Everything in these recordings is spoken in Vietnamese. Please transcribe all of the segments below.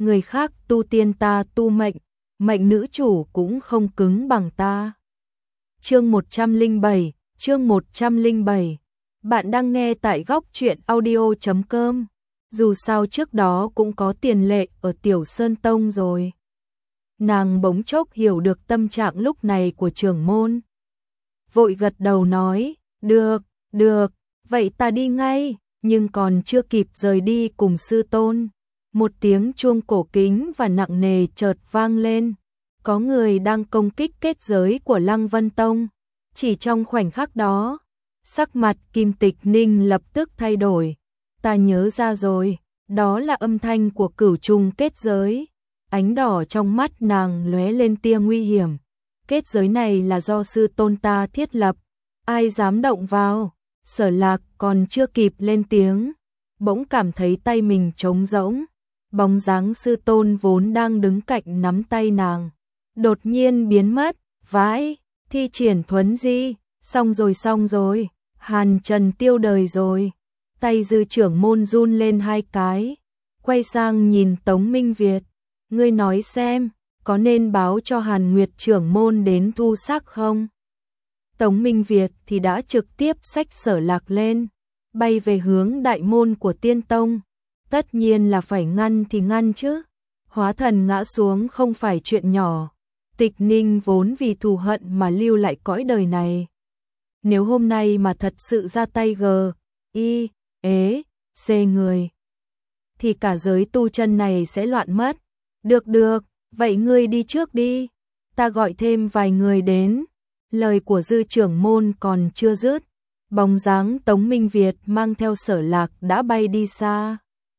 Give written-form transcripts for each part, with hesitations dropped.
người khác tu tiên ta tu mệnh, mệnh nữ chủ cũng không cứng bằng ta. Chương 107, chương 107. Bạn đang nghe tại góc truyện audio.com. Dù sao trước đó cũng có tiền lệ ở Tiểu Sơn Tông rồi. Nàng bỗng chốc hiểu được tâm trạng lúc này của trưởng môn. Vội gật đầu nói, được, vậy ta đi ngay, nhưng còn chưa kịp rời đi cùng sư tôn. Một tiếng chuông cổ kính và nặng nề chợt vang lên. Có người đang công kích kết giới của Lăng Vân Tông. Chỉ trong khoảnh khắc đó, sắc mặt Kim Tịch Ninh lập tức thay đổi. Ta nhớ ra rồi, đó là âm thanh của cửu trùng kết giới. Ánh đỏ trong mắt nàng lóe lên tia nguy hiểm. Kết giới này là do sư tôn ta thiết lập, ai dám động vào? Sở Lạc còn chưa kịp lên tiếng, bỗng cảm thấy tay mình trống rỗng. Bóng dáng sư tôn vốn đang đứng cạnh nắm tay nàng, đột nhiên biến mất. Vãi, thi triển thuấn di, xong rồi, Hàn Trần tiêu đời rồi. Tay dư trưởng môn run lên hai cái, quay sang nhìn Tống Minh Việt. Ngươi nói xem, có nên báo cho Hàn Nguyệt trưởng môn đến thu xác không? Tống Minh Việt thì đã trực tiếp xách Sở Lạc lên, bay về hướng đại môn của Tiên Tông. Tất nhiên là phải ngăn thì ngăn chứ. Hóa thần ngã xuống không phải chuyện nhỏ. Tịch Ninh vốn vì thù hận mà lưu lại cõi đời này. Nếu hôm nay mà thật sự ra tay C người, thì cả giới tu chân này sẽ loạn mất. Được, vậy ngươi đi trước đi. Ta gọi thêm vài người đến. Lời của dư trưởng môn còn chưa dứt. Bóng dáng Tống Minh Việt mang theo Sở Lạc đã bay đi xa,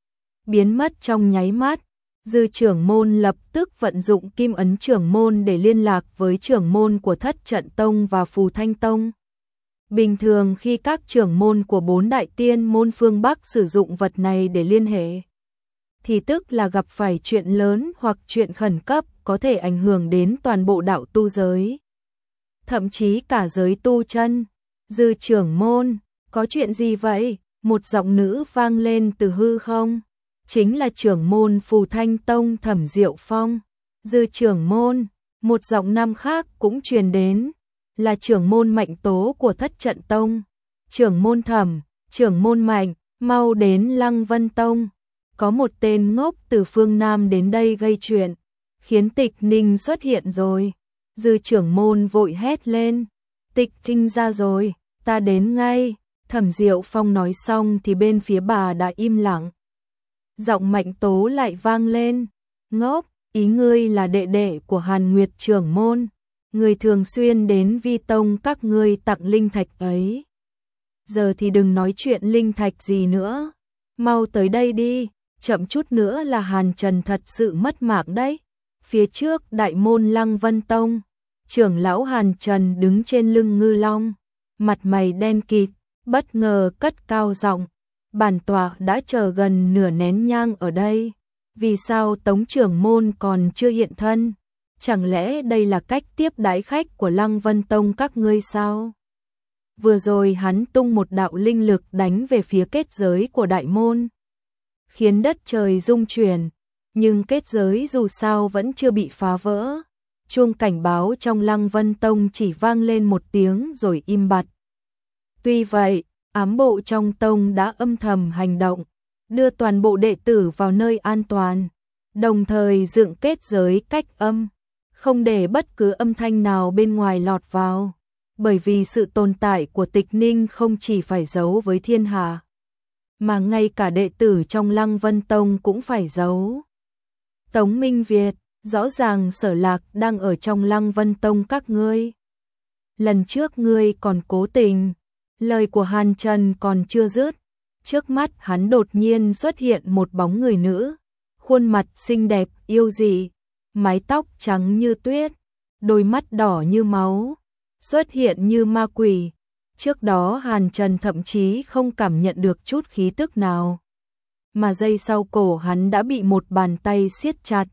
biến mất trong nháy mắt. Dư trưởng môn lập tức vận dụng kim ấn trưởng môn để liên lạc với trưởng môn của Thất Trận Tông và Phù Thanh Tông. Bình thường khi các trưởng môn của 4 đại tiên môn phương Bắc sử dụng vật này để liên hệ, thì tức là gặp phải chuyện lớn hoặc chuyện khẩn cấp có thể ảnh hưởng đến toàn bộ đạo tu giới, thậm chí cả giới tu chân. Dư trưởng môn, có chuyện gì vậy? Một giọng nữ vang lên từ hư không. Chính là trưởng môn Phù Thanh Tông Thẩm Diệu Phong. Dư trưởng môn, một giọng nam khác cũng truyền đến, là trưởng môn Mạnh Tố của Thất Trận Tông. Trưởng môn Thẩm, trưởng môn Mạnh, mau đến Lăng Vân Tông. Có một tên ngốc từ phương Nam đến đây gây chuyện, khiến Tịch Ninh xuất hiện rồi. Dư trưởng môn vội hét lên, Tịch Ninh ra rồi, ta đến ngay. Thẩm Diệu Phong nói xong thì bên phía bà đã im lặng. Giọng Mạnh Tố lại vang lên, ngốc, ý ngươi là đệ đệ của Hàn Nguyệt trưởng môn, người thường xuyên đến Vi Tông các ngươi tặng linh thạch ấy. Giờ thì đừng nói chuyện linh thạch gì nữa, mau tới đây đi, chậm chút nữa là Hàn Trần thật sự mất mạng đấy. Phía trước đại môn Lăng Vân Tông, trưởng lão Hàn Trần đứng trên lưng ngư long, mặt mày đen kịt, bất ngờ cất cao giọng, bản tọa đã chờ gần nửa nén nhang ở đây, vì sao Tống trưởng môn còn chưa hiện thân? Chẳng lẽ đây là cách tiếp đãi khách của Lăng Vân Tông các ngươi sao? Vừa rồi hắn tung một đạo linh lực đánh về phía kết giới của đại môn, khiến đất trời rung chuyển, nhưng kết giới dù sao vẫn chưa bị phá vỡ. Chuông cảnh báo trong Lăng Vân Tông chỉ vang lên một tiếng rồi im bặt. Tuy vậy, ám bộ trong tông đã âm thầm hành động, đưa toàn bộ đệ tử vào nơi an toàn, đồng thời dựng kết giới cách âm, không để bất cứ âm thanh nào bên ngoài lọt vào, bởi vì sự tồn tại của Tịch Ninh không chỉ phải giấu với thiên hạ, mà ngay cả đệ tử trong Lăng Vân Tông cũng phải giấu. Tống Minh Việt, rõ ràng Sở Lạc đang ở trong Lăng Vân Tông các ngươi. Lần trước ngươi còn cố tình. Lời của Hàn Trần còn chưa dứt, trước mắt hắn đột nhiên xuất hiện một bóng người nữ, khuôn mặt xinh đẹp yêu dị, mái tóc trắng như tuyết, đôi mắt đỏ như máu, xuất hiện như ma quỷ. Trước đó Hàn Trần thậm chí không cảm nhận được chút khí tức nào, mà giây sau cổ hắn đã bị một bàn tay siết chặt.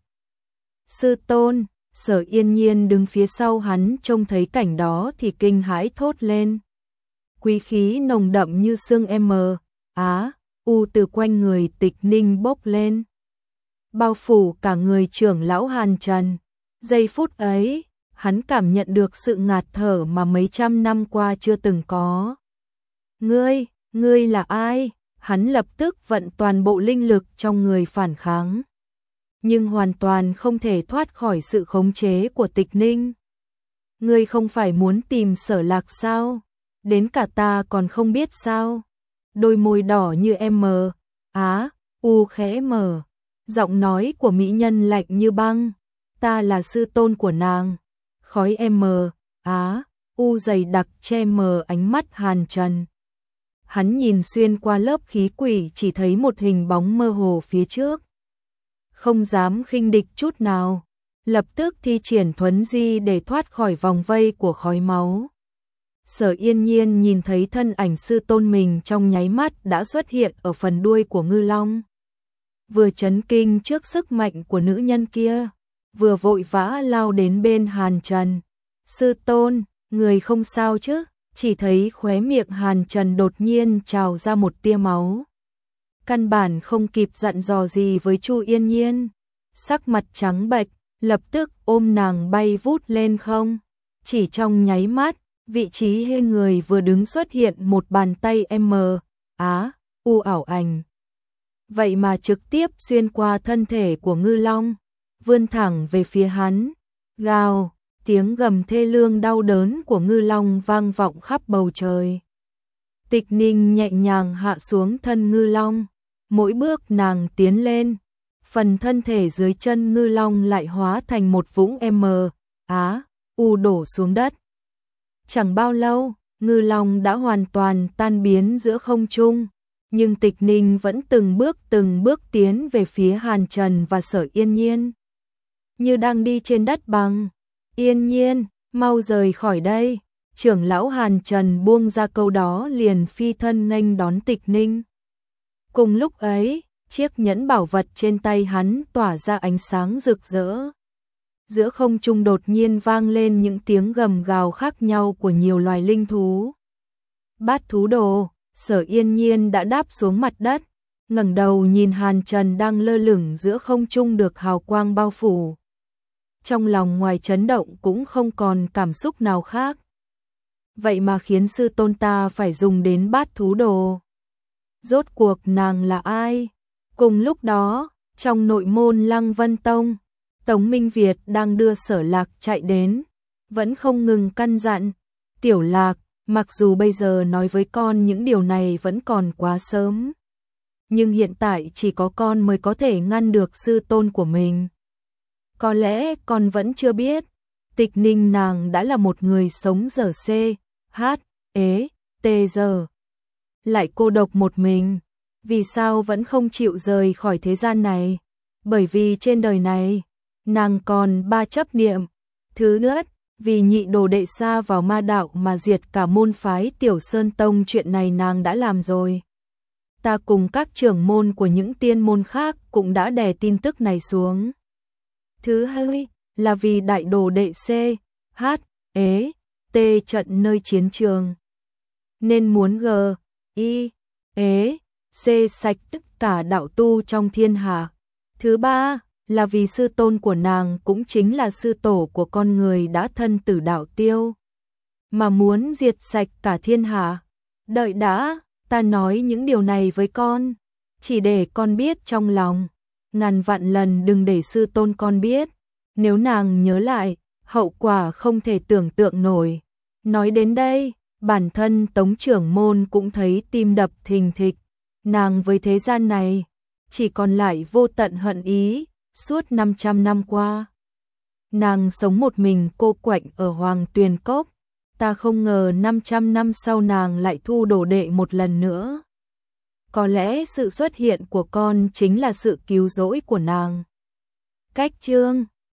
Sư tôn, Sở Yên Nhiên đứng phía sau hắn trông thấy cảnh đó thì kinh hãi thốt lên. Quý khí nồng đậm như sương u từ quanh người Tịch Ninh bốc lên. bao phủ cả người trưởng lão Hàn Trần. Giây phút ấy, hắn cảm nhận được sự ngạt thở mà mấy trăm năm qua chưa từng có. Ngươi là ai? Hắn lập tức vận toàn bộ linh lực trong người phản kháng. Nhưng hoàn toàn không thể thoát khỏi sự khống chế của Tịch Ninh. Ngươi không phải muốn tìm Sở Lạc sao? Đến cả ta còn không biết sao? Đôi môi đỏ như u khẽ mở. Giọng nói của mỹ nhân lạnh như băng. Ta là sư tôn của nàng. Khói u dày đặc che mờ ánh mắt Hàn Trần. Hắn nhìn xuyên qua lớp khí quỷ chỉ thấy một hình bóng mơ hồ phía trước. Không dám khinh địch chút nào, lập tức thi triển thuấn di để thoát khỏi vòng vây của khói máu. Sở Yên Nhiên nhìn thấy thân ảnh sư tôn mình trong nháy mắt đã xuất hiện ở phần đuôi của ngư long. Vừa chấn kinh trước sức mạnh của nữ nhân kia, vừa vội vã lao đến bên Hàn Trần. Sư tôn, người không sao chứ? Chỉ thấy khóe miệng Hàn Trần đột nhiên trào ra một tia máu. Căn bản không kịp dặn dò gì với Chu Yên Nhiên. Sắc mặt trắng bệch, lập tức ôm nàng bay vút lên không. Chỉ trong nháy mắt, vị trí hê người vừa đứng xuất hiện một bàn tay ảo ảnh. Vậy mà trực tiếp xuyên qua thân thể của ngư long, vươn thẳng về phía hắn. Gào, tiếng gầm thê lương đau đớn của ngư long vang vọng khắp bầu trời. Tịch Ninh nhẹ nhàng hạ xuống thân ngư long. Mỗi bước nàng tiến lên, phần thân thể dưới chân ngư long lại hóa thành một vũng đổ xuống đất. Chẳng bao lâu, ngư long đã hoàn toàn tan biến giữa không trung, nhưng Tịch Ninh vẫn từng bước tiến về phía Hàn Trần và Sở Yên Nhiên. Như đang đi trên đất bằng. Yên Nhiên, mau rời khỏi đây. Trưởng lão Hàn Trần buông ra câu đó liền phi thân nghênh đón Tịch Ninh. Cùng lúc ấy, chiếc nhẫn bảo vật trên tay hắn tỏa ra ánh sáng rực rỡ. Giữa không trung đột nhiên vang lên những tiếng gầm gào khác nhau của nhiều loài linh thú. Bát thú đồ, Sở Yên Nhiên đã đáp xuống mặt đất, ngẩng đầu nhìn Hàn Trần đang lơ lửng giữa không trung được hào quang bao phủ. Trong lòng ngoài chấn động cũng không còn cảm xúc nào khác. Vậy mà khiến sư tôn ta phải dùng đến bát thú đồ. Rốt cuộc nàng là ai? Cùng lúc đó, trong nội môn Lăng Vân Tông, Tống Minh Việt đang đưa Sở Lạc chạy đến, vẫn không ngừng căn dặn. Tiểu Lạc, mặc dù bây giờ nói với con những điều này vẫn còn quá sớm, nhưng hiện tại chỉ có con mới có thể ngăn được sư tôn của mình. Có lẽ con vẫn chưa biết, Tịch Ninh nàng đã là một người sống giờ giờ. Lại cô độc một mình, vì sao vẫn không chịu rời khỏi thế gian này? Bởi vì trên đời này, nàng còn 3 chấp niệm. Thứ nhất, vì nhị đồ đệ sa vào ma đạo mà diệt cả môn phái Tiểu Sơn Tông, chuyện này nàng đã làm rồi. Ta cùng các trưởng môn của những tiên môn khác cũng đã đè tin tức này xuống. Thứ hai, là vì đại đồ đệ trận nơi chiến trường, nên muốn sạch tất cả đạo tu trong thiên hạ. Thứ ba, là vì sư tôn của nàng cũng chính là sư tổ của con người đã thân tử đạo tiêu, mà muốn diệt sạch cả thiên hạ. Đợi đã, ta nói những điều này với con, chỉ để con biết trong lòng, ngàn vạn lần đừng để sư tôn con biết, nếu nàng nhớ lại, hậu quả không thể tưởng tượng nổi. Nói đến đây, bản thân Tống trưởng môn cũng thấy tim đập thình thịch, nàng với thế gian này, chỉ còn lại vô tận hận ý. Suốt 500 năm qua, nàng sống một mình cô quạnh ở Hoàng Tuyền Cốc. Ta không ngờ 500 năm sau nàng lại thu đồ đệ một lần nữa. Có lẽ sự xuất hiện của con chính là sự cứu rỗi của nàng. Cách chương